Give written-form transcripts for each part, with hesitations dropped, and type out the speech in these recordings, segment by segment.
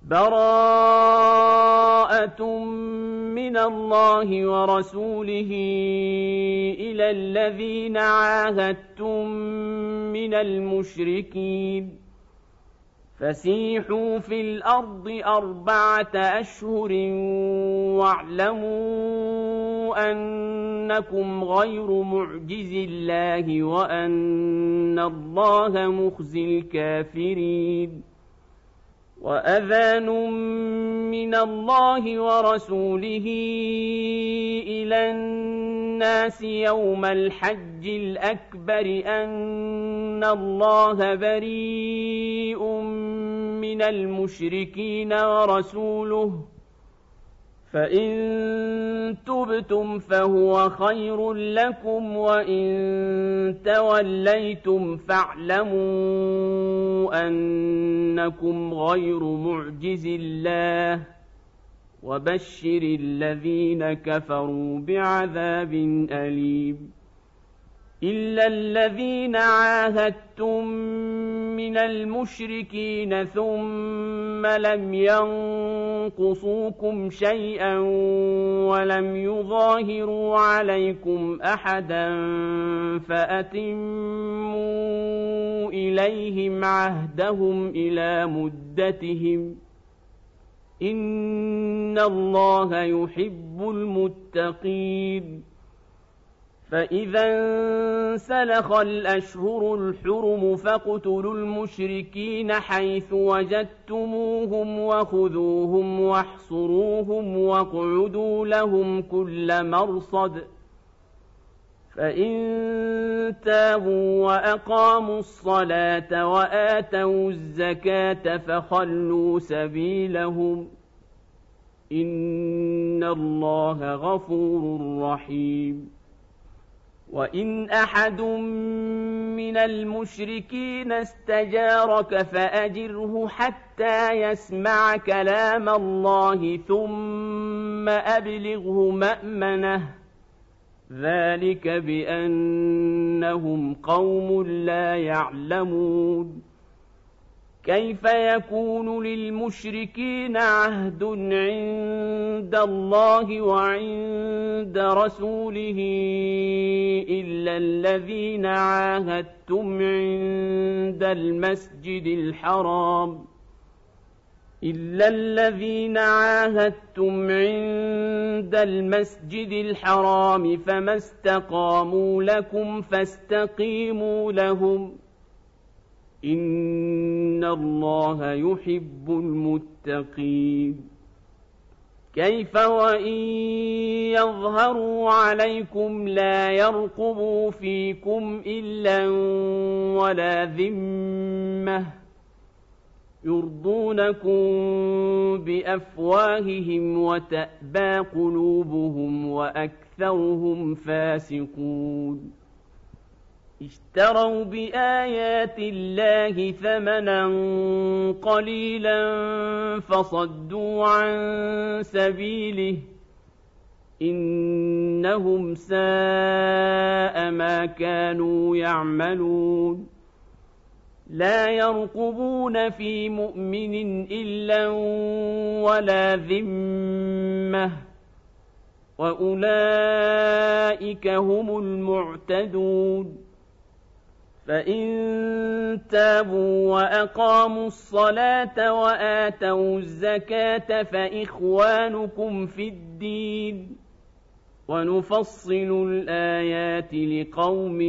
براءة من الله ورسوله إلى الذين عاهدتم من المشركين فسيحوا في الأرض 4 أشهر واعلموا أنكم غير معجز الله وأن الله مخزي الكافرين وأذان من الله ورسوله إلى الناس يوم الحج الأكبر أن الله بريء من المشركين ورسوله فإن تبتم فهو خير لكم وإن توليتم فاعلموا أنكم غير معجز الله وبشر الذين كفروا بعذاب أليم إلا الذين عاهدتم من المشركين ثم لم ينقصوكم شيئا ولم يظاهروا عليكم أحدا فأتموا إليهم عهدهم إلى مدتهم إن الله يحب المتقين فإذا انسلخ الأشهر الحرم فاقتلوا المشركين حيث وجدتموهم وخذوهم واحصروهم واقعدوا لهم كل مرصد فإن تابوا وأقاموا الصلاة وآتوا الزكاة فخلوا سبيلهم إن الله غفور رحيم وإن أحد من المشركين استجارك فأجره حتى يسمع كلام الله ثم أبلغه مأمنه ذلك بأنهم قوم لا يعلمون كيف يكون للمشركين عهد عند الله وعند رسوله إلا الذين عاهدتم عند المسجد الحرام فما استقاموا لكم فاستقيموا لهم إن الله يحب المتقين كيف وإن يظهروا عليكم لا يرقبوا فيكم إلا ولا ذمة يرضونكم بأفواههم وتأبى قلوبهم وأكثرهم فاسقون اشتروا بآيات الله ثمنا قليلا فصدوا عن سبيله إنهم ساء ما كانوا يعملون لا يرقبون في مؤمن إلا ولا ذمة وأولئك هم المعتدون فإن تابوا وأقاموا الصلاة وآتوا الزكاة فإخوانكم في الدين ونفصل الآيات لقوم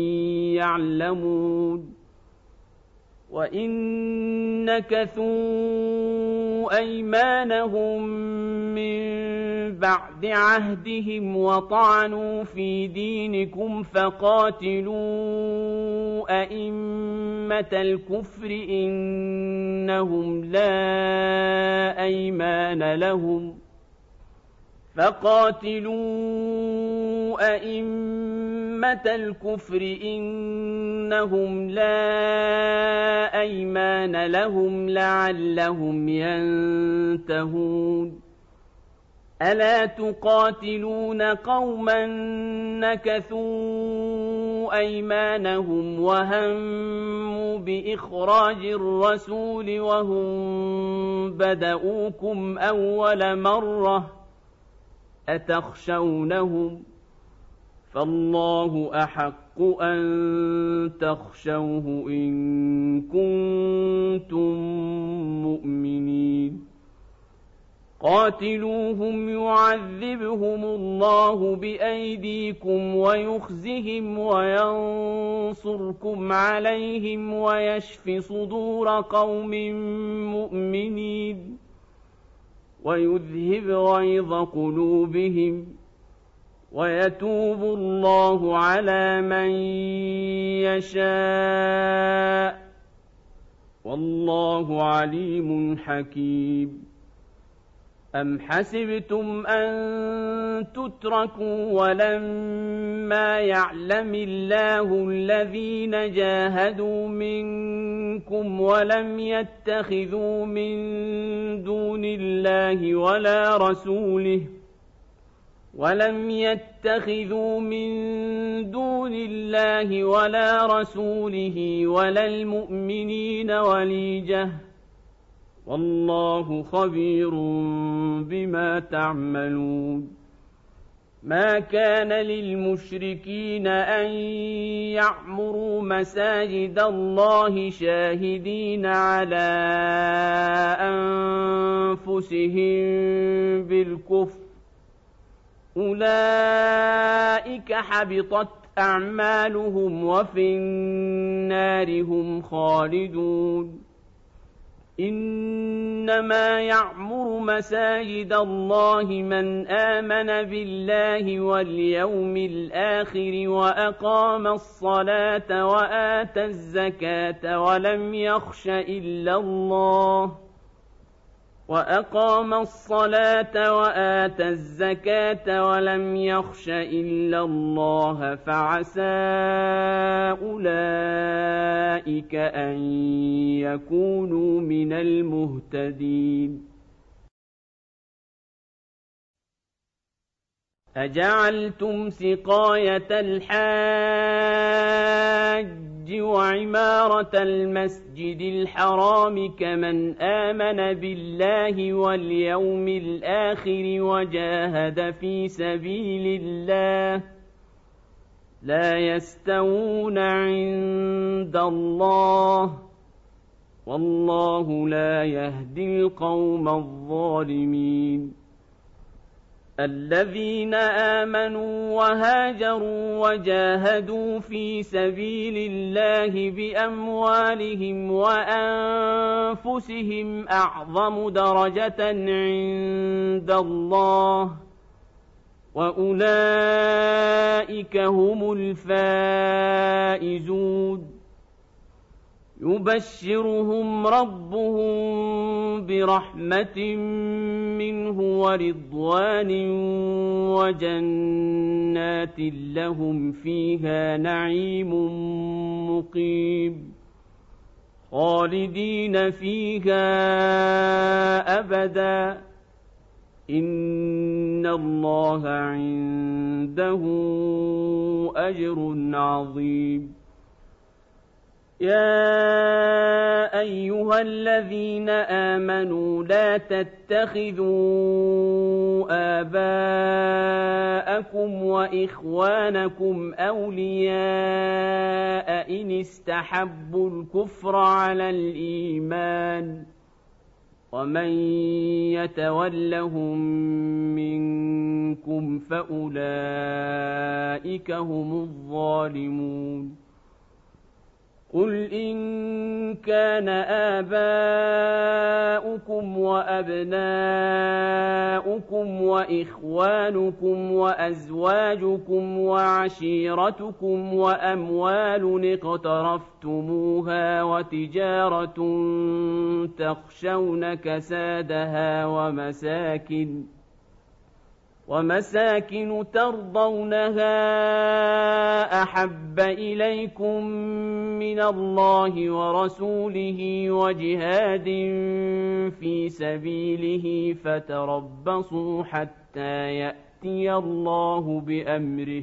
يعلمون وإن نكثوا أيمانهم من بعد عهدهم وطعنوا في دينكم فقاتلوا أئمة الكفر إنهم لا أيمان لهم لعلهم ينتهون ألا تقاتلون قوما نكثوا أيمانهم وهموا بإخراج الرسول وهم بدؤوكم أول مرة أتخشونهم فالله أحق أن تخشوه إن كنتم مؤمنين قاتلوهم يعذبهم الله بأيديكم ويخزهم وينصركم عليهم ويشف صدور قوم مؤمنين ويذهب غيظ قلوبهم ويتوب الله على من يشاء والله عليم حكيم أم حسبتم أن تتركوا ولما يعلم الله الذين جاهدوا منكم ولم يتخذوا من دون الله ولا رسوله ولا المؤمنين وليجة والله خبير بما تعملون ما كان للمشركين أن يعمروا مساجد الله شاهدين على أنفسهم بالكفر أولئك حبطت أعمالهم وفي النار هم خالدون إنما يعمر مساجد الله من آمن بالله واليوم الآخر وأقام الصلاة وآتى الزكاة ولم يخش إلا الله فعسى أولئك أن يكونوا من المهتدين أجعلتم سقاية الحاج وعمارة المسجد الحرام كمن آمن بالله واليوم الآخر وجاهد في سبيل الله لا يستوون عند الله والله لا يهدي القوم الظالمين الذين آمنوا وهاجروا وجاهدوا في سبيل الله بأموالهم وأنفسهم أعظم درجة عند الله وأولئك هم الفائزون يبشرهم ربهم برحمة منه ورضوان وجنات لهم فيها نعيم مقيم خالدين فيها أبدا إن الله عنده أجر عظيم يا أيها الذين آمنوا لا تتخذوا آباءكم وإخوانكم أولياء إن استحبوا الكفر على الإيمان ومن يتولهم منكم فأولئك هم الظالمون قل إن كان آباؤكم وأبناؤكم وإخوانكم وأزواجكم وعشيرتكم وأموال اقترفتموها وتجارة تخشون كسادها ومساكن ترضونها أحب إليكم من الله ورسوله وجهاد في سبيله فتربصوا حتى يأتي الله بأمره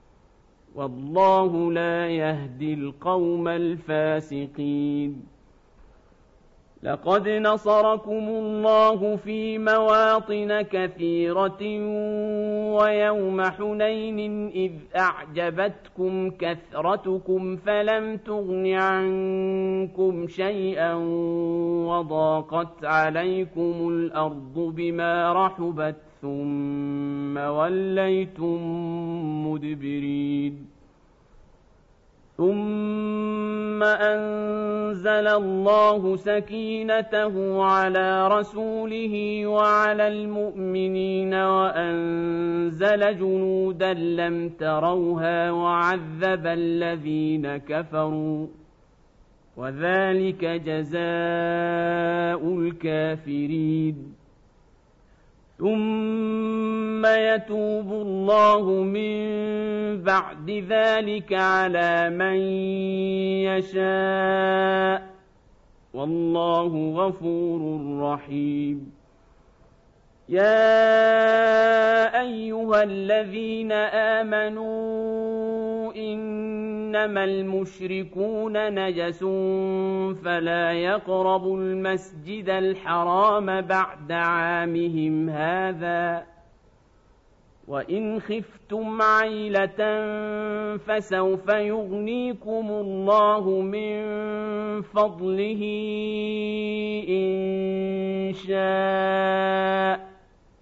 والله لا يهدي القوم الفاسقين. لقد نصركم الله في مواطن كثيرة ويوم حنين إذ أعجبتكم كثرتكم فلم تغن عنكم شيئا وضاقت عليكم الأرض بما رحبت ثم وليتم مدبرين. ثم أنزل الله سكينته على رسوله وعلى المؤمنين وأنزل جنودا لم تروها وعذب الذين كفروا وذلك جزاء الكافرين. ثم يتوب الله من بعد ذلك على من يشاء والله غفور رحيم. يا أيها الذين آمنوا إنما المشركون نجس فلا يقربوا المسجد الحرام بعد عامهم هذا وإن خفتم عيلة فسوف يغنيكم الله من فضله إن شاء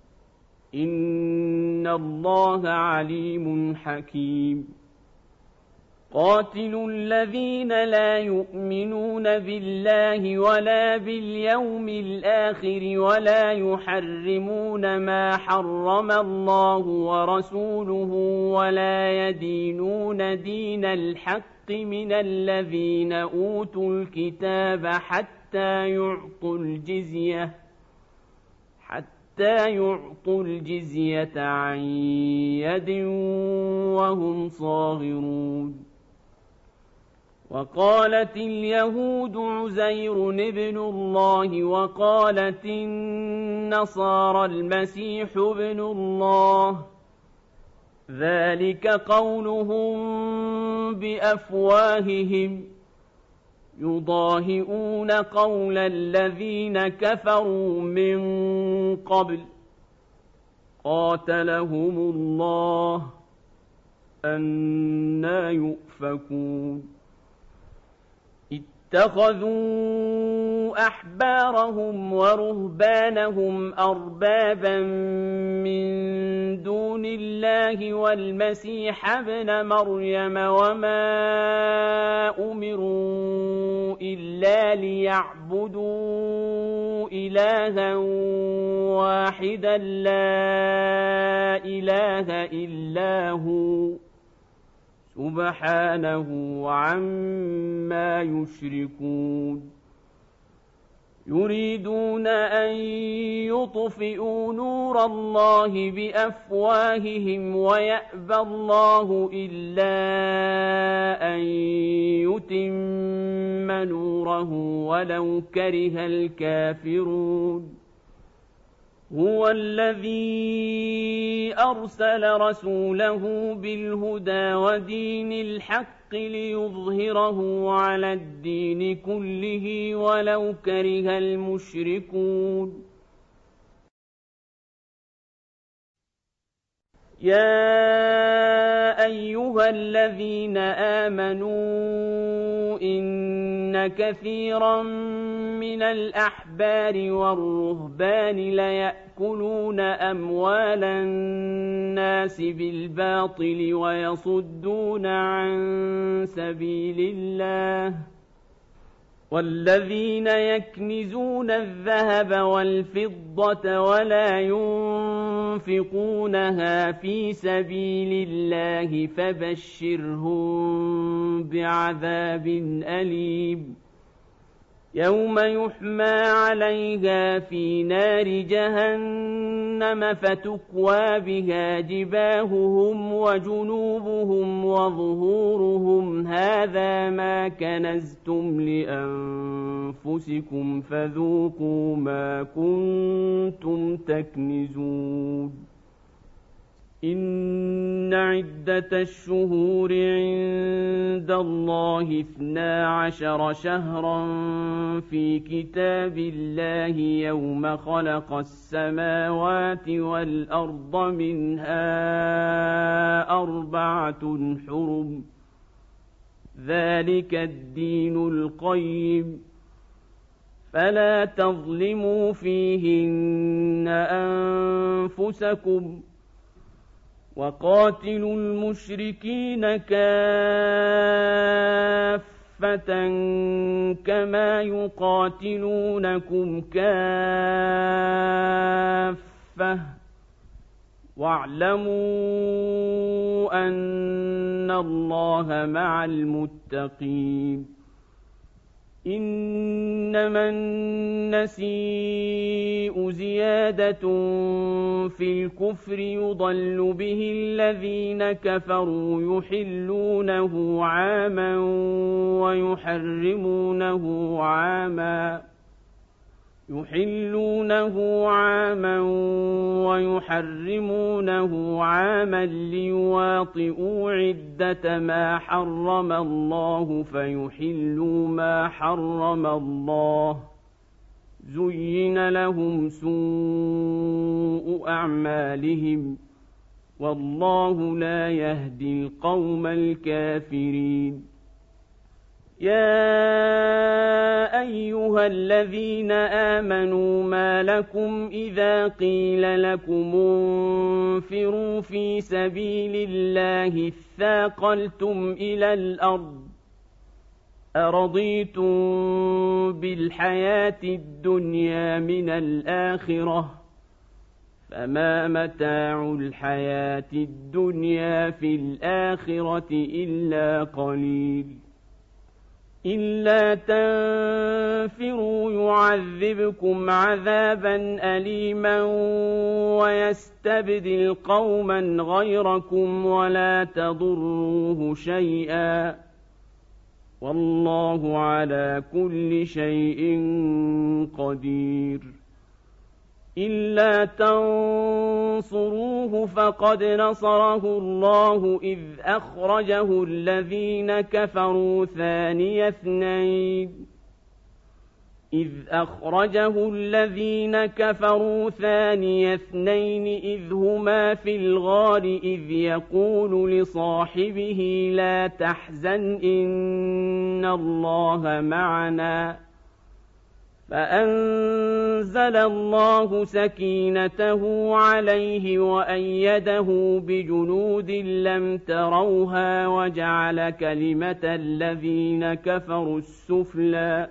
إن الله عليم حكيم. قاتلوا الذين لا يؤمنون بالله ولا باليوم الآخر ولا يحرمون ما حرم الله ورسوله ولا يدينون دين الحق من الذين أوتوا الكتاب حتى يعطوا الجزية عن يد وهم صاغرون. وقالت اليهود عزير ابن الله وقالت النصارى المسيح ابن الله ذلك قولهم بأفواههم يضاهئون قول الذين كفروا من قبل قاتلهم الله أنى يؤفكون. اتخذوا أحبارهم ورهبانهم أربابا من دون الله والمسيح ابن مريم وما أمروا إلا ليعبدوا إلها واحدا لا إله إلا هو سبحانه عما يشركون. يريدون أن يطفئوا نور الله بأفواههم ويأبى الله إلا أن يتم نوره ولو كره الكافرون. هو الذي أرسل رسوله بالهدى ودين الحق ليظهره على الدين كله ولو كره المشركون. يا أيها الذين آمنوا إن كثيرا من الأحبار والرهبان ليأكلون أموال الناس بالباطل ويصدون عن سبيل الله والذين يكنزون الذهب والفضة ولا ينفقونها في سبيل الله فبشرهم بعذاب أليم. يوم يحمى عليها في نار جهنم فتكوى بها جباههم وجنوبهم وظهورهم هذا ما كنزتم لأنفسكم فذوقوا ما كنتم تكنزون إن عدة الشهور عند الله 12 شهرا في كتاب الله يوم خلق السماوات والأرض منها 4 حرم ذلك الدين القيم فلا تظلموا فيهن أنفسكم وقاتلوا المشركين كافة كما يقاتلونكم كافة واعلموا أن الله مع المتقين إنما النسيء زيادة في الكفر يضل به الذين كفروا يحلونه عاما ويحرمونه عاما ليواطئوا عدة ما حرم الله فيحلوا ما حرم الله زين لهم سوء أعمالهم والله لا يهدي القوم الكافرين يا أيها الذين آمنوا ما لكم إذا قيل لكم انفروا في سبيل الله اثاقلتم إلى الأرض أرضيتم بالحياة الدنيا من الآخرة فما متاع الحياة الدنيا في الآخرة إلا قليل إلا تنفروا يعذبكم عذابا أليما ويستبدل قوما غيركم ولا تضروه شيئا والله على كل شيء قدير إلا تنصروه فقد نصره الله إذ أخرجه الذين كفروا ثاني اثنين إذ هما في الغار إذ يقول لصاحبه لا تحزن إن الله معنا فأنزل الله سكينته عليه وأيده بجنود لم تروها وجعل كلمة الذين كفروا السفلى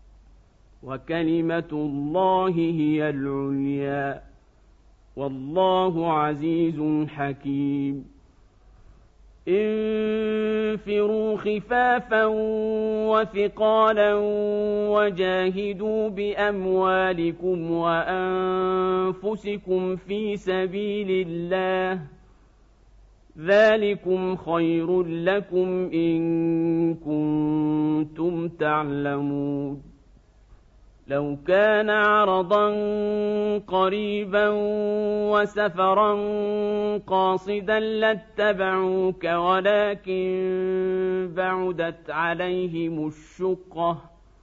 وكلمة الله هي العليا والله عزيز حكيم انفروا خفافا وثقالا وجاهدوا بأموالكم وأنفسكم في سبيل الله ذلكم خير لكم إن كنتم تعلمون لو كان عرضا قريبا وسفرا قاصدا لاتبعوك ولكن بعدت عليهم الشقة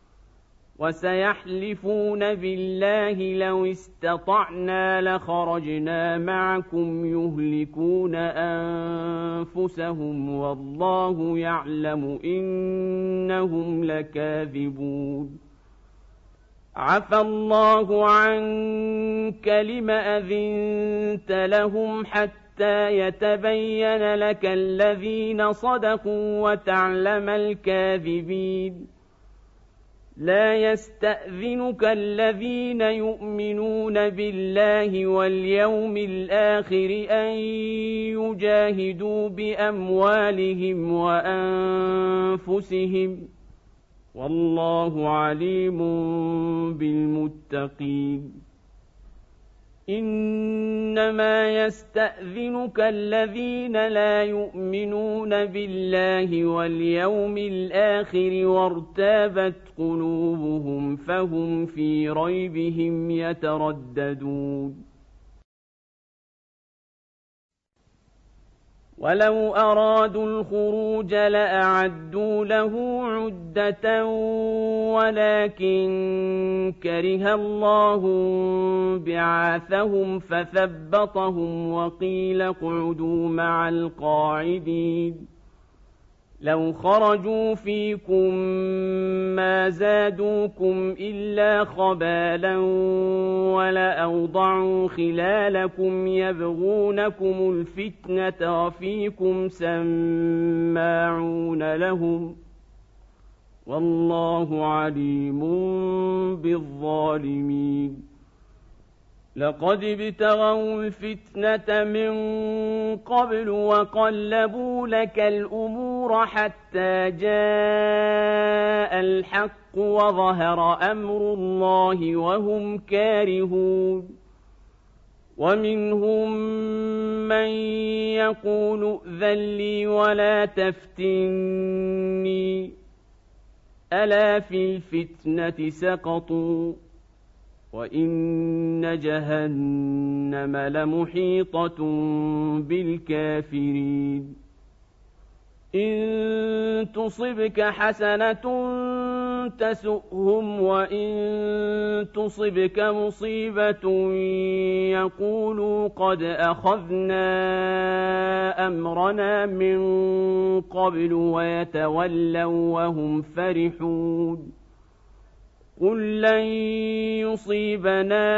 وسيحلفون بالله لو استطعنا لخرجنا معكم يهلكون أنفسهم والله يعلم إنهم لكاذبون عفى الله عنك لم أذنت لهم حتى يتبين لك الذين صدقوا وتعلم الكاذبين لا يستأذنك الذين يؤمنون بالله واليوم الآخر أن يجاهدوا بأموالهم وأنفسهم والله عليم بالمتقين. إنما يستأذنك الذين لا يؤمنون بالله واليوم الآخر وارتابت قلوبهم فهم في ريبهم يترددون. ولو أرادوا الخروج لأعدوا له عدة ولكن كره الله بعاثهم فثبطهم وقيل اقعدوا مع القاعدين. لو خرجوا فيكم ما زادوكم إلا خبالا ولأوضعوا خلالكم يبغونكم الفتنة وفيكم سماعون لهم والله عليم بالظالمين. لقد ابتغوا الفتنة من قبل وقلبوا لك الأمور حتى جاء الحق وظهر أمر الله وهم كارهون. ومنهم من يقول ائذن لي ولا تفتني ألا في الفتنة سقطوا وإن جهنم لمحيطة بالكافرين. إن تصبك حسنة تسؤهم وإن تصبك مصيبة يقولوا قد أخذنا أمرنا من قبل ويتولوا وهم فرحون. قل لن يصيبنا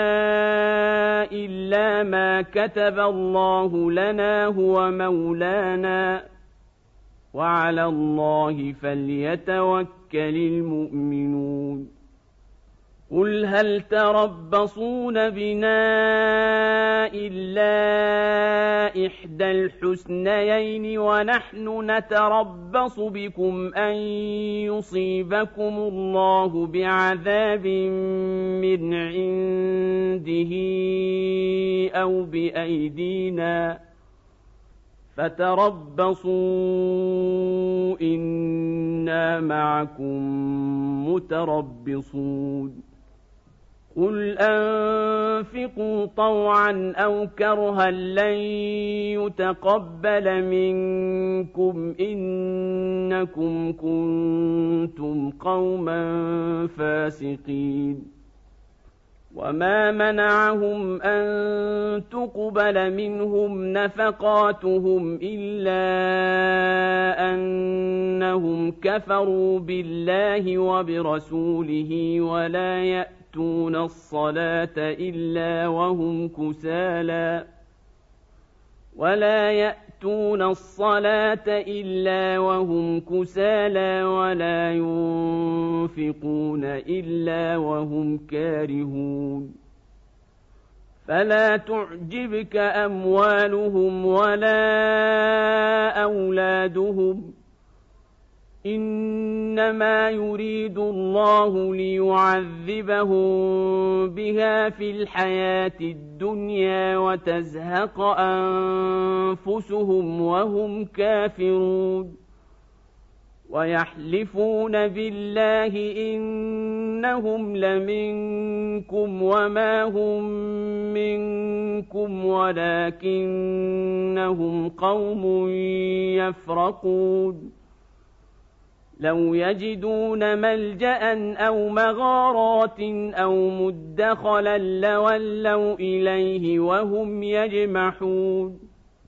إلا ما كتب الله لنا هو مولانا وعلى الله فليتوكل المؤمنون. قل هل تربصون بنا إلا إحدى الحسنيين ونحن نتربص بكم أن يصيبكم الله بعذاب من عنده أو بأيدينا فتربصوا إنا معكم متربصون. قل أنفقوا طوعا أو كرها لن يتقبل منكم إنكم كنتم قوما فاسقين. وما منعهم أن تقبل منهم نفقاتهم إلا أنهم كفروا بالله وبرسوله ولا يأتون الصلاة إلا وهم كسالى ولا ينفقون إلا وهم كارهون. فلا تعجبك أموالهم ولا أولادهم إنما يريد الله ليعذبهم بها في الحياة الدنيا وتزهق أنفسهم وهم كافرون. ويحلفون بالله إنهم لمنكم وما هم منكم ولكنهم قوم يفرقون. لو يجدون ملجأ أو مغارات أو مدخلا لولوا إليه وهم يجمحون.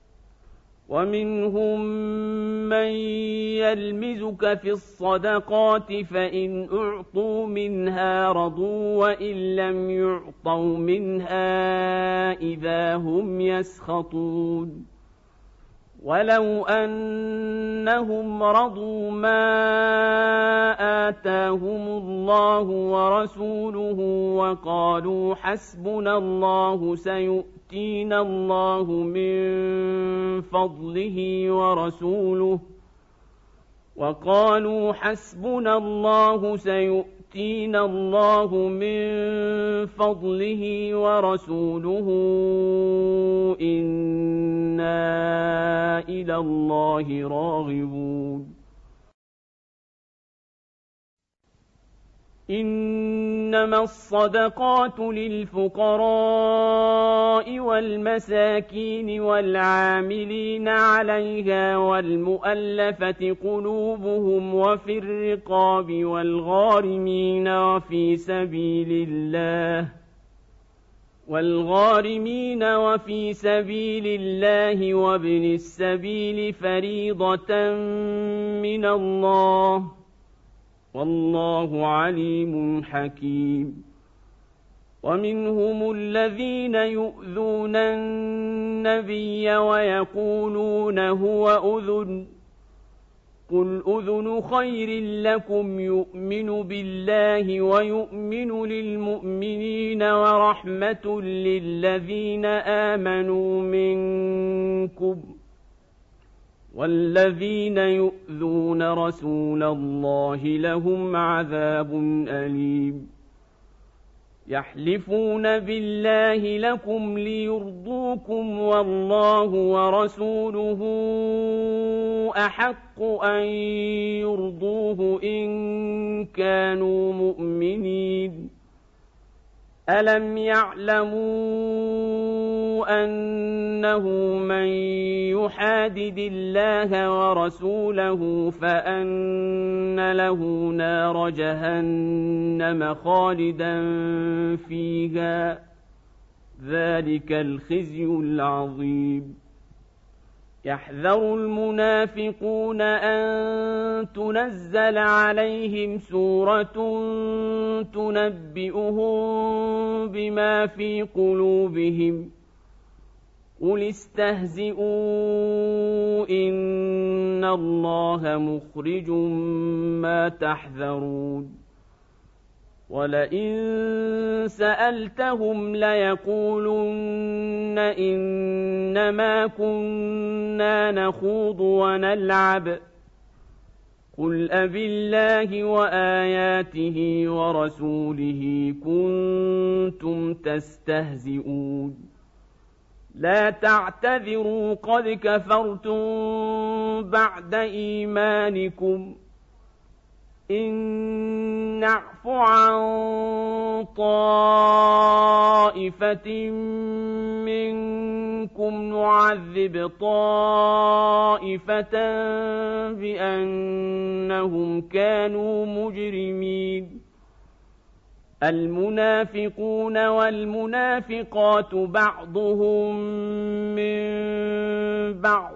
ومنهم من يلمزك في الصدقات فإن أعطوا منها رضوا وإن لم يعطوا منها إذا هم يسخطون. ولو أنهم رضوا ما آتاهم الله ورسوله وقالوا حسبنا الله سيؤتينا الله من فضله وقالوا حسبنا الله سيؤتينا الله من فضله ورسوله إنا إلى الله راغبون إنما الصدقات للفقراء والمساكين والعاملين عليها والمؤلفة قلوبهم وفي الرقاب والغارمين وفي سبيل الله وابن السبيل فريضة من الله والله عليم حكيم ومنهم الذين يؤذون النبي ويقولون هو أذن قل أذن خير لكم يؤمن بالله ويؤمن للمؤمنين ورحمة للذين آمنوا منكم والذين يؤذون رسول الله لهم عذاب أليم يحلفون بالله لكم ليرضوكم والله ورسوله أحق أن يرضوه إن كانوا مؤمنين ألم يعلموا أنه من يحادد الله ورسوله فأن له نار جهنم خالدا فيها ذلك الخزي العظيم يحذر المنافقون أن تنزل عليهم سورة تنبئهم بما في قلوبهم قل استهزئوا إن الله مخرج ما تحذرون ولئن سألتهم ليقولن إنما كنا نخوض ونلعب قل أبالله وآياته ورسوله كنتم تستهزئون لا تعتذروا قد كفرتم بعد إيمانكم إن نعف عن طائفة منكم نعذب طائفة بأنهم كانوا مجرمين المنافقون والمنافقات بعضهم من بعض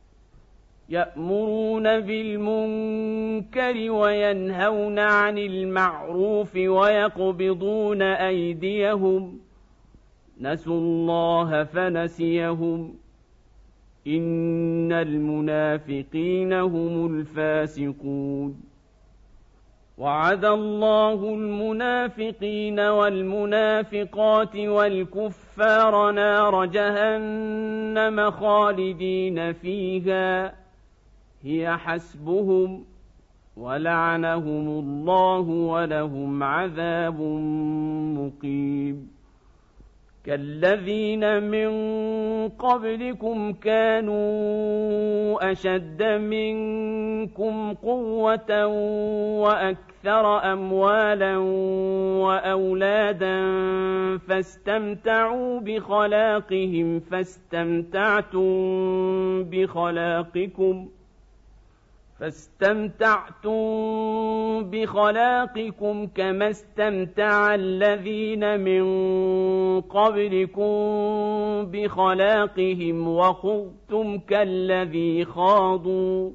يأمرون بالمنكر وينهون عن المعروف ويقبضون أيديهم نسوا الله فنسيهم إن المنافقين هم الفاسقون وعد الله المنافقين والمنافقات والكفار نار جهنم خالدين فيها هي حسبهم ولعنهم الله ولهم عذاب مقيم كالذين من قبلكم كانوا أشد منكم قوة وأكثر أموالا وأولادا فاستمتعوا بخلاقكم كما استمتع الذين من قبلكم بخلاقهم وخضتم كالذي خاضوا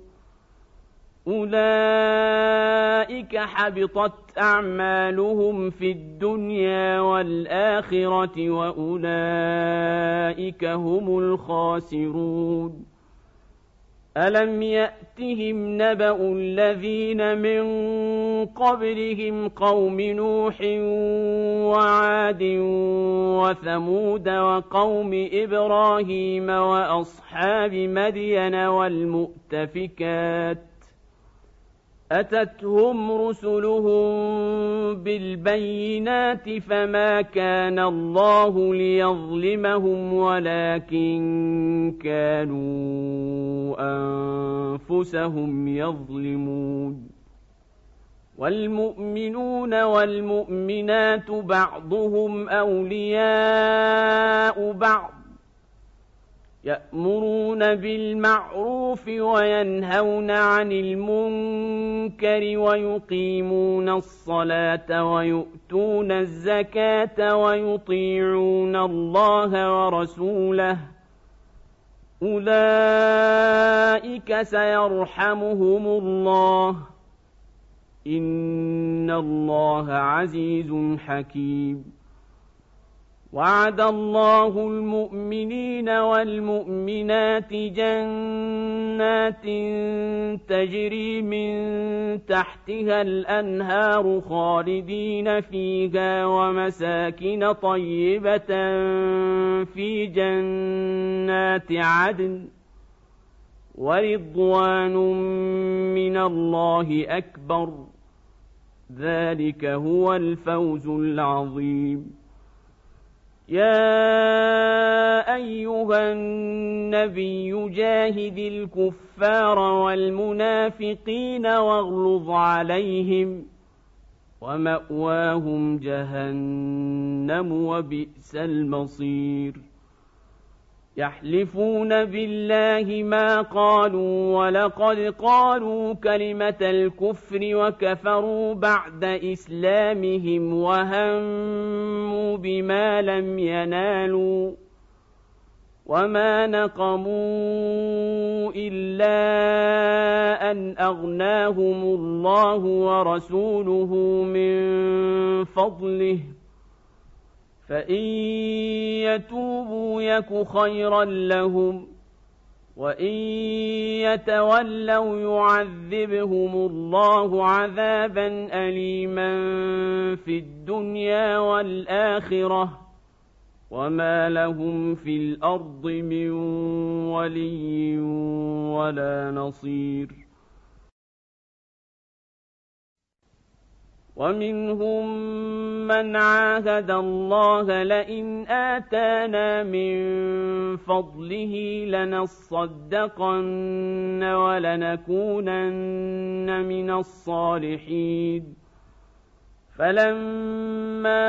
أولئك حبطت أعمالهم في الدنيا والآخرة وأولئك هم الخاسرون ألم يأتهم نبأ الذين من قبلهم قوم نوح وعاد وثمود وقوم إبراهيم وأصحاب مدين والمؤتفكات أتتهم رسلهم بالبينات فما كان الله ليظلمهم ولكن كانوا أنفسهم يظلمون والمؤمنون والمؤمنات بعضهم أولياء بعض يأمرون بالمعروف وينهون عن المنكر ويقيمون الصلاة ويؤتون الزكاة ويطيعون الله ورسوله أولئك سيرحمهم الله إن الله عزيز حكيم وعد الله المؤمنين والمؤمنات جنات تجري من تحتها الأنهار خالدين فيها ومساكن طيبة في جنات عدن ورضوان من الله أكبر ذلك هو الفوز العظيم يا أيها النبي جاهد الكفار والمنافقين واغلظ عليهم ومأواهم جهنم وبئس المصير يحلفون بالله ما قالوا ولقد قالوا كلمة الكفر وكفروا بعد إسلامهم وهموا بما لم ينالوا وما نقموا إلا أن أغناهم الله ورسوله من فضله فإن يتوبوا يك خيرا لهم وإن يتولوا يعذبهم الله عذابا أليما في الدنيا والآخرة وما لهم في الأرض من ولي ولا نصير ومنهم من عاهد الله لئن آتانا من فضله لنصدقن ولنكونن من الصالحين فلما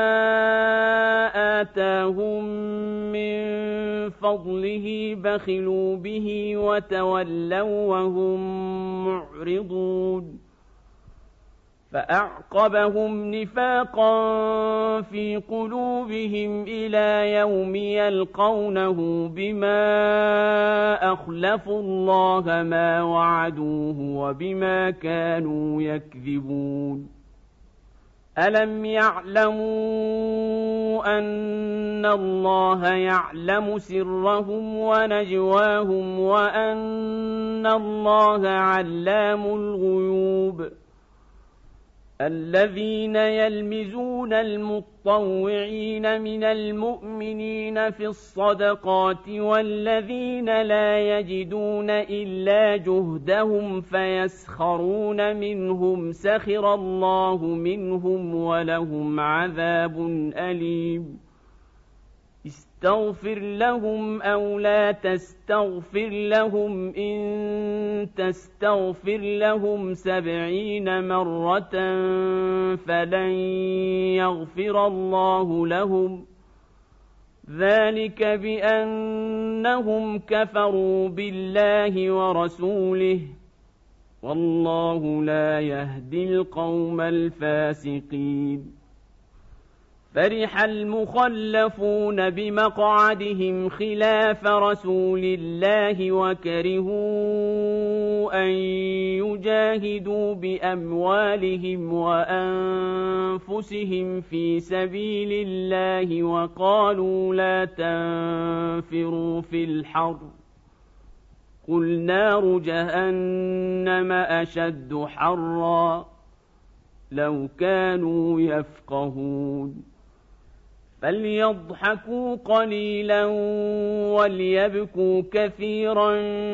آتاهم من فضله بخلوا به وتولوا وهم معرضون فأعقبهم نفاقا في قلوبهم إلى يوم يلقونه بما أخلفوا الله ما وعدوه وبما كانوا يكذبون ألم يعلموا أن الله يعلم سرهم ونجواهم وأن الله علام الغيوب الذين يلمزون المطوعين من المؤمنين في الصدقات والذين لا يجدون إلا جهدهم فيسخرون منهم سخر الله منهم ولهم عذاب أليم استغفر لهم أو لا تستغفر لهم إن تستغفر لهم 70 مرة فلن يغفر الله لهم ذلك بأنهم كفروا بالله ورسوله والله لا يهدي القوم الفاسقين فرح المخلفون بمقعدهم خلاف رسول الله وكرهوا أن يجاهدوا بأموالهم وأنفسهم في سبيل الله وقالوا لا تنفروا في الحر قل نار جهنم أشد حرا لو كانوا يفقهون فليضحكوا قليلا وليبكوا كثيرا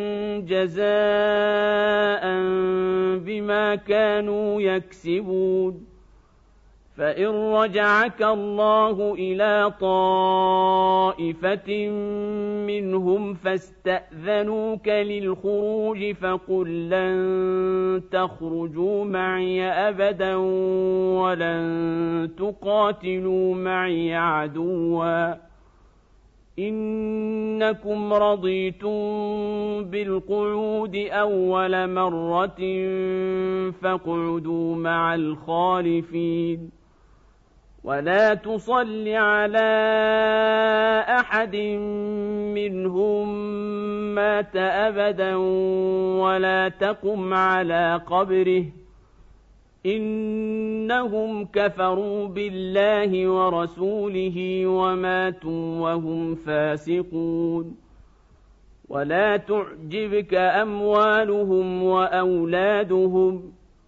جزاء بما كانوا يكسبون. فإن رجعك الله إلى طائفة منهم فاستأذنوك للخروج فقل لن تخرجوا معي أبدا ولن تقاتلوا معي عدوا إنكم رضيتم بالقعود أول مرة فاقعدوا مع الخالفين. ولا تصل على أحد منهم مات أبدا ولا تقم على قبره إنهم كفروا بالله ورسوله وماتوا وهم فاسقون. ولا تعجبك أموالهم وأولادهم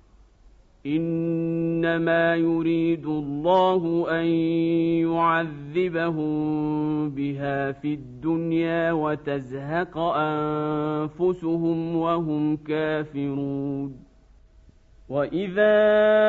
إنما يريد الله أن يعذبهم بها في الدنيا وتزهق أنفسهم وهم كافرون. وإذا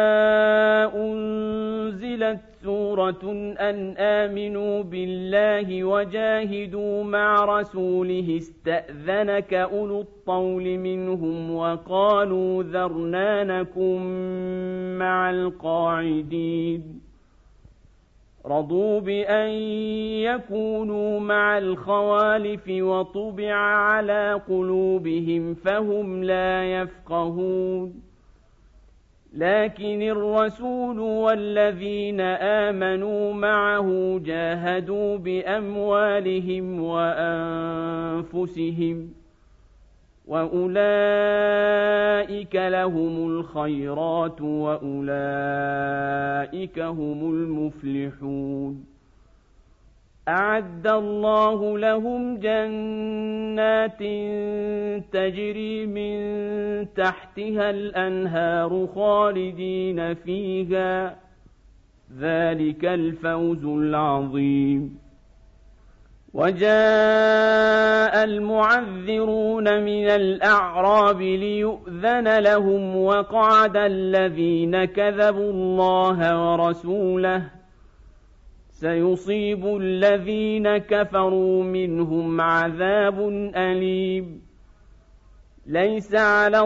أنزلت سورة أن آمنوا بالله وجاهدوا مع رسوله استأذنك أولو الطول منهم وقالوا ذرنا نكن مع القاعدين. رضوا بأن يكونوا مع الخوالف وطبع على قلوبهم فهم لا يفقهون. لكن الرسول والذين آمنوا معه جاهدوا بأموالهم وأنفسهم وأولئك لهم الخيرات وأولئك هم المفلحون. أعد الله لهم جنات تجري من تحتها الأنهار خالدين فيها ذلك الفوز العظيم. وجاء المعذرون من الأعراب ليؤذن لهم وقعد الذين كذبوا الله ورسوله سيصيب الذين كفروا منهم عذاب أليم. ليس على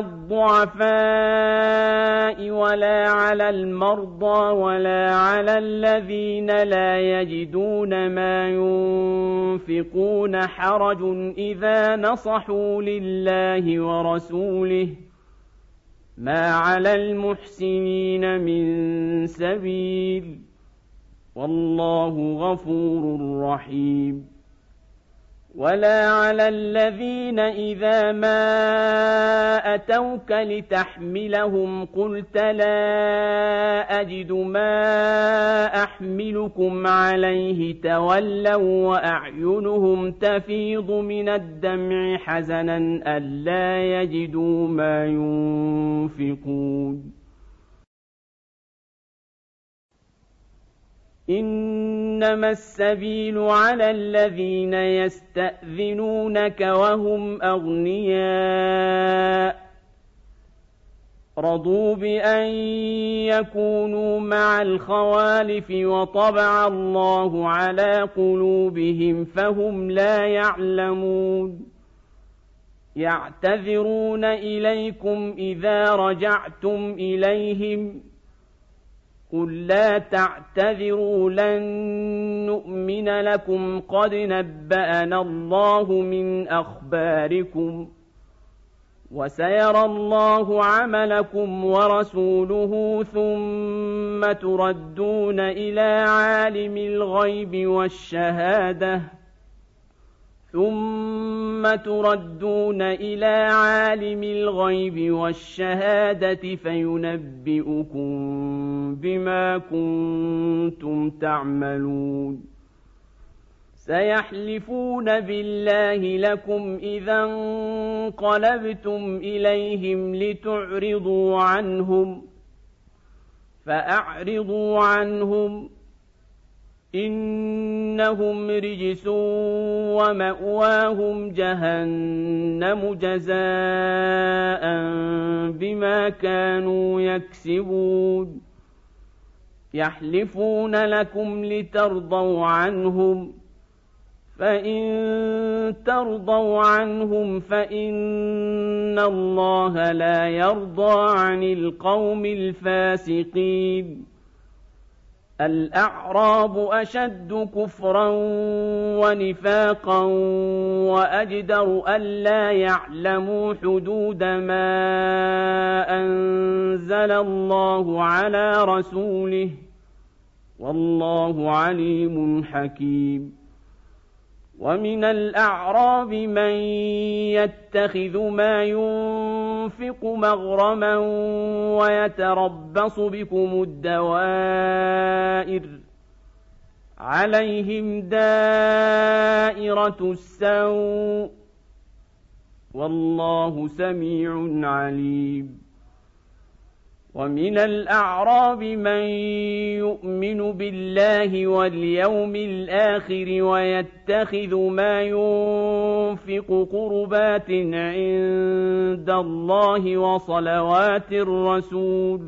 الضعفاء ولا على المرضى ولا على الذين لا يجدون ما ينفقون حرج إذا نصحوا لله ورسوله ما على المحسنين من سبيل والله غفور رحيم. ولا على الذين إذا ما أتوك لتحملهم قلت لا أجد ما أحملكم عليه تولوا وأعينهم تفيض من الدمع حزنا ألا يجدوا ما ينفقون. إنما السبيل على الذين يستأذنونك وهم أغنياء رضوا بأن يكونوا مع الخوالف وطبع الله على قلوبهم فهم لا يعلمون. يعتذرون إليكم إذا رجعتم إليهم قل لا تعتذروا لن نؤمن لكم قد نبأنا الله من أخباركم وسيرى الله عملكم ورسوله ثم تردون إلى عالم الغيب والشهادة فينبئكم بما كنتم تعملون. سيحلفون بالله لكم إذا انقلبتم إليهم لتعرضوا عنهم فأعرضوا عنهم إنهم رجس ومأواهم جهنم جزاء بما كانوا يكسبون يحلفون لكم لترضوا عنهم فإن ترضوا عنهم فإن الله لا يرضى عن القوم الفاسقين الأعراب أشد كفرا ونفاقا وأجدر ألا يعلموا حدود ما أنزل الله على رسوله والله عليم حكيم ومن الأعراب من يتخذ ما ينفق مغرما ويتربص بكم الدوائر عليهم دائرة السوء والله سميع عليم ومن الأعراب من يؤمن بالله واليوم الآخر ويتخذ ما ينفق قربات عند الله وصلوات الرسول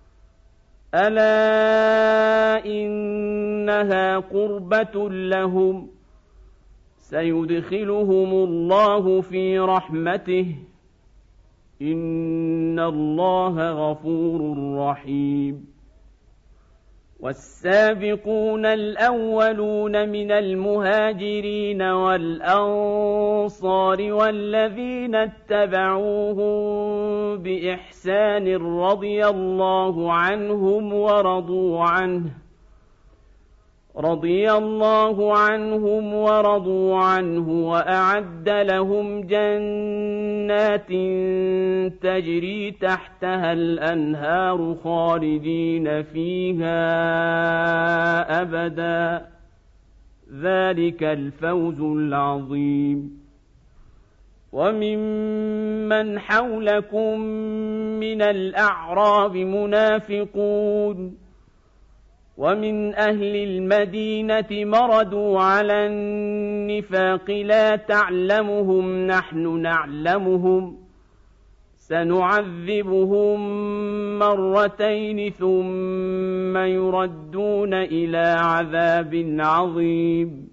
ألا إنها قربة لهم سيدخلهم الله في رحمته إن الله غفور رحيم والسابقون الأولون من المهاجرين والأنصار والذين اتبعوهم بإحسان رضي الله عنهم ورضوا عنه وأعد لهم جنات تجري تحتها الأنهار خالدين فيها أبدا ذلك الفوز العظيم وممن حولكم من الأعراب منافقون ومن أهل المدينة مردوا على النفاق لا تعلمهم نحن نعلمهم سنعذبهم مرتين ثم يردون إلى عذاب عظيم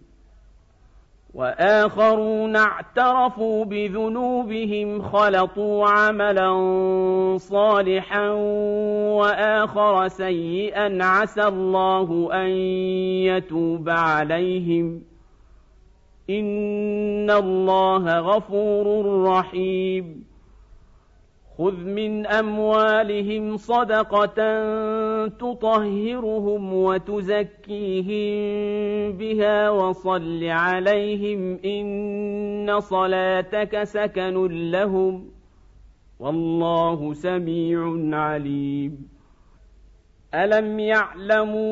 وآخرون اعترفوا بذنوبهم خلطوا عملا صالحا وآخر سيئا عسى الله أن يتوب عليهم إن الله غفور رحيم خذ من أموالهم صدقة تطهرهم وتزكيهم بها وصل عليهم إن صلاتك سكن لهم والله سميع عليم ألم يعلموا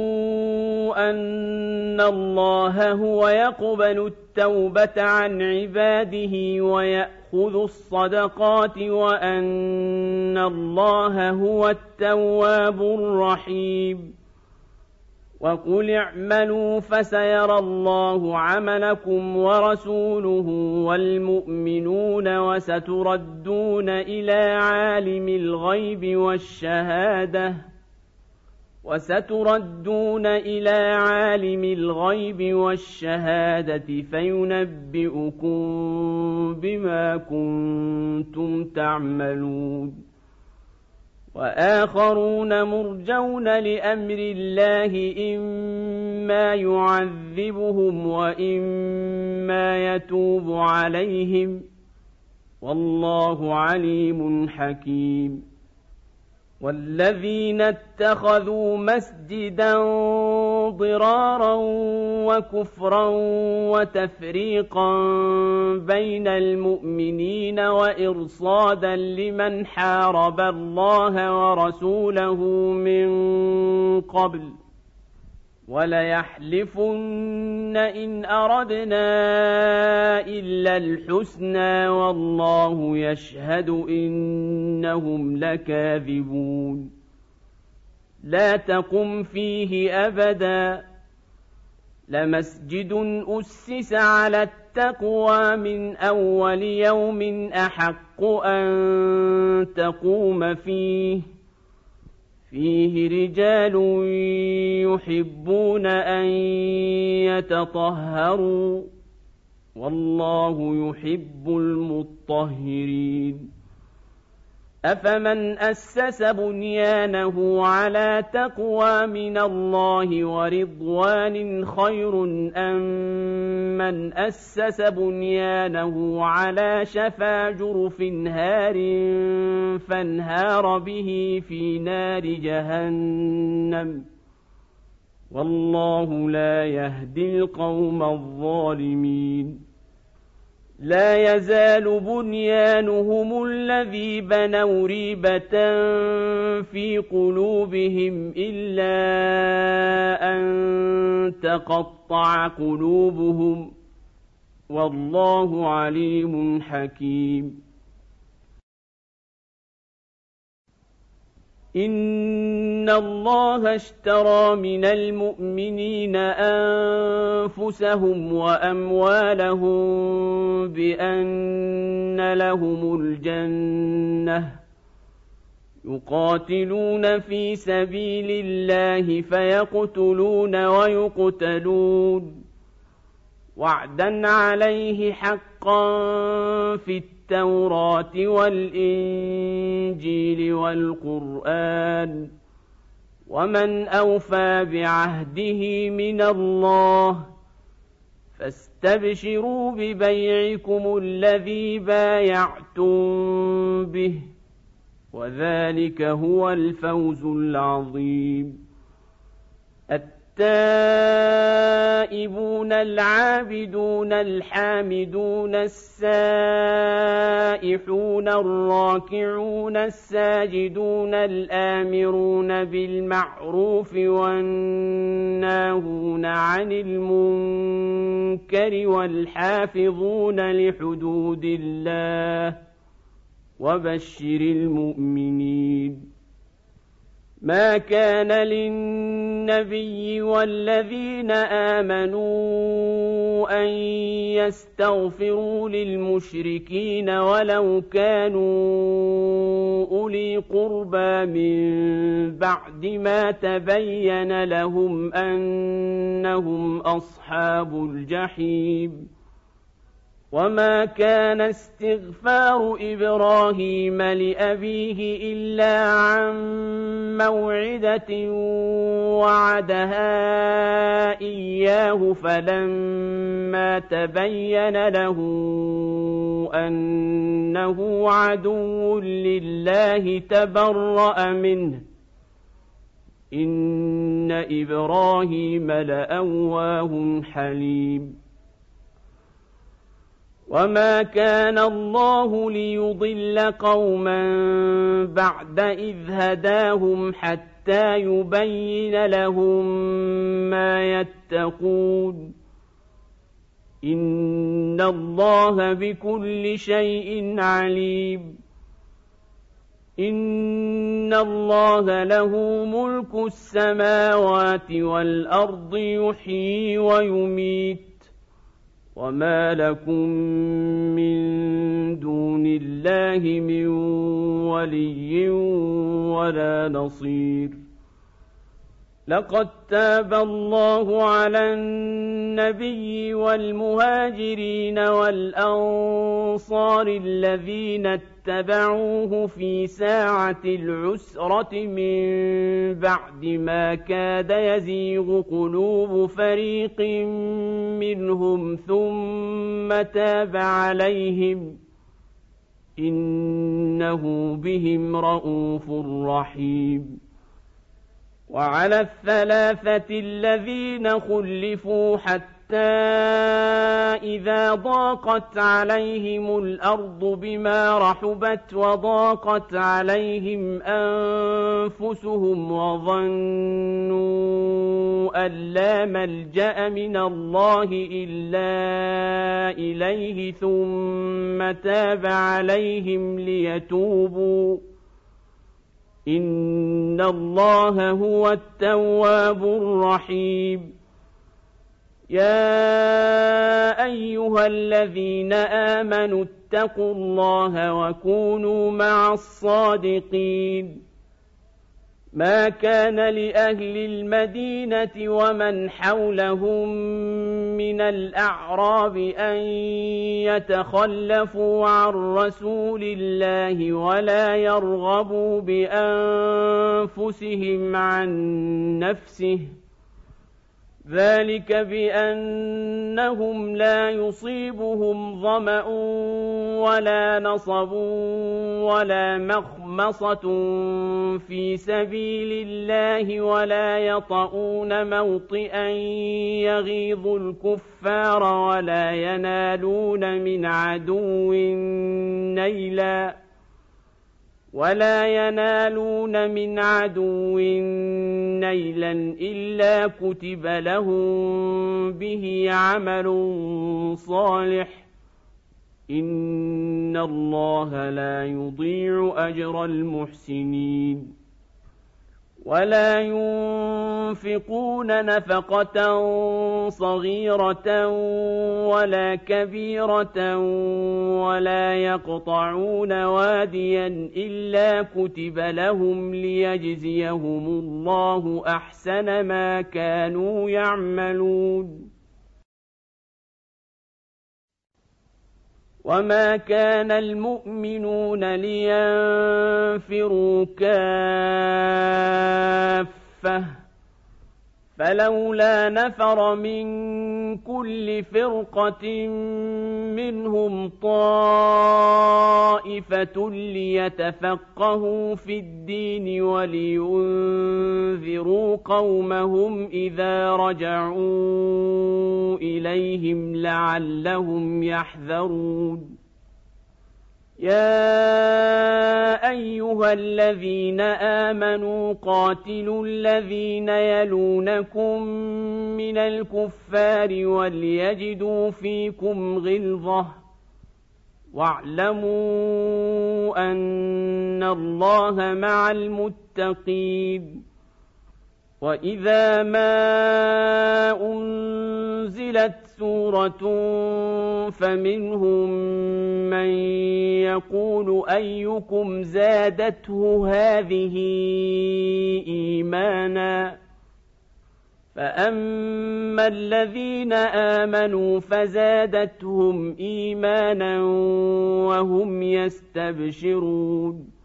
أن الله هو يقبل التوبة عن عباده ويأخذ الصدقات وأن الله هو التواب الرحيم وقل اعملوا فسيرى الله عملكم ورسوله والمؤمنون وستردون إلى عالم الغيب والشهادة فينبئكم بما كنتم تعملون وآخرون مرجون لأمر الله إما يعذبهم وإما يتوب عليهم والله عليم حكيم والذين اتخذوا مسجدا ضرارا وكفرا وتفريقا بين المؤمنين وإرصادا لمن حارب الله ورسوله من قبل وليحلفن إن أردنا إلا الحسنى والله يشهد إنهم لكاذبون لا تقم فيه أبدا لمسجد أسس على التقوى من أول يوم أحق أن تقوم فيه رجال يحبون أن يتطهروا والله يحب المطهرين أفمن أسس بنيانه على تقوى من الله ورضوان خير أم من أسس بنيانه على شفا جرف هار فانهار به في نار جهنم والله لا يهدي القوم الظالمين لا يزال بنيانهم الذي بنوا ريبة في قلوبهم إلا أن تقطع قلوبهم والله عليم حكيم إن الله اشترى من المؤمنين أنفسهم وأموالهم بأن لهم الجنة يقاتلون في سبيل الله فيقتلون ويقتلون وعدا عليه حقا في التوراة والإنجيل والقرآن ومن أوفى بعهده من الله فاستبشروا ببيعكم الذي بايعتم به وذلك هو الفوز العظيم التائبون العابدون الحامدون السائحون الراكعون الساجدون الآمرون بالمعروف والناهون عن المنكر والحافظون لحدود الله وبشر المؤمنين ما كان للنبي والذين آمنوا أن يستغفروا للمشركين ولو كانوا أولي قربى من بعد ما تبين لهم أنهم أصحاب الجحيم وما كان استغفار إبراهيم لأبيه إلا عن موعدة وعدها إياه فلما تبين له أنه عدو لله تبرأ منه إن إبراهيم لأواه حليم وما كان الله ليضل قوما بعد إذ هداهم حتى يبين لهم ما يتقون إن الله بكل شيء عليم إن الله له ملك السماوات والأرض يحيي ويميت وما لكم من دون الله من ولي ولا نصير لقد تاب الله على النبي والمهاجرين والأنصار الذين اتبعوه في ساعة العسرة من بعد ما كاد يزيغ قلوب فريق منهم ثم تاب عليهم إنه بهم رءوف رحيم وعلى الثلاثة الذين خلفوا حتى إذا ضاقت عليهم الأرض بما رحبت وضاقت عليهم أنفسهم وظنوا أن لا ملجأ من الله إلا إليه ثم تاب عليهم ليتوبوا إن الله هو التواب الرحيم يا أيها الذين آمنوا اتقوا الله وكونوا مع الصادقين ما كان لأهل المدينة ومن حولهم من الأعراب أن يتخلفوا عن رسول الله ولا يرغبوا بأنفسهم عن نفسه ذلك بأنهم لا يصيبهم ظمأ ولا نصب ولا مخمصة في سبيل الله ولا يطؤون موطئا يغيظ الكفار ولا ينالون من عدو نيلا إلا كتب لهم به عمل صالح إن الله لا يضيع أجر المحسنين ولا ينفقون نفقة صغيرة ولا كبيرة ولا يقطعون واديا إلا كتب لهم ليجزيهم الله أحسن ما كانوا يعملون وما كان المؤمنون لينفروا كافة فلولا نفر من كل فرقة منهم طائفة ليتفقهوا في الدين ولينذروا قومهم إذا رجعوا إليهم لعلهم يحذرون يا أيها الذين آمنوا قاتلوا الذين يلونكم من الكفار وليجدوا فيكم غلظة واعلموا أن الله مع المتقين وإذا ما أنزلت سورة فمنهم من يقول أيكم زادته هذه إيمانا فأما الذين آمنوا فزادتهم إيمانا وهم يستبشرون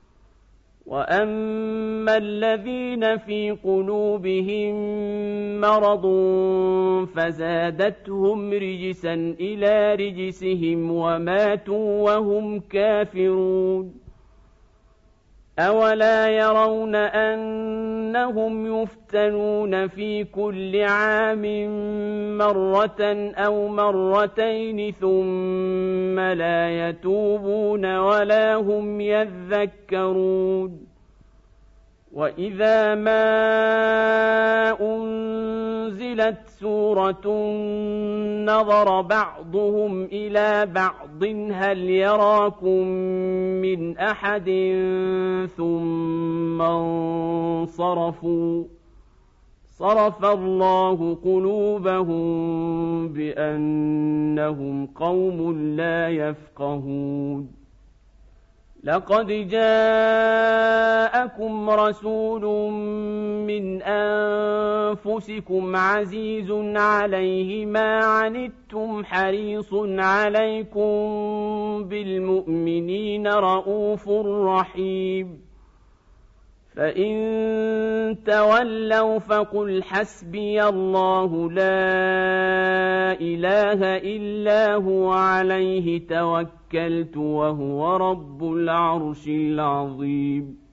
وأما الذين في قلوبهم مرض فزادتهم رجسا إلى رجسهم وماتوا وهم كافرون أولا يرون أنهم يفتنون في كل عام مرة أو مرتين ثم لا يتوبون ولا هم يذكرون وإذا ما أنزلت سورة نظر بعضهم إلى بعض هل يراكم من أحد ثم انصرفوا صرف الله قلوبهم بأنهم قوم لا يفقهون لقد جاءكم رسول من أنفسكم عزيز عليه ما عنتم حريص عليكم بالمؤمنين رءوف رحيم فإن تولوا فقل حسبي الله لا إله إلا هو عليه توكلت وهو رب العرش العظيم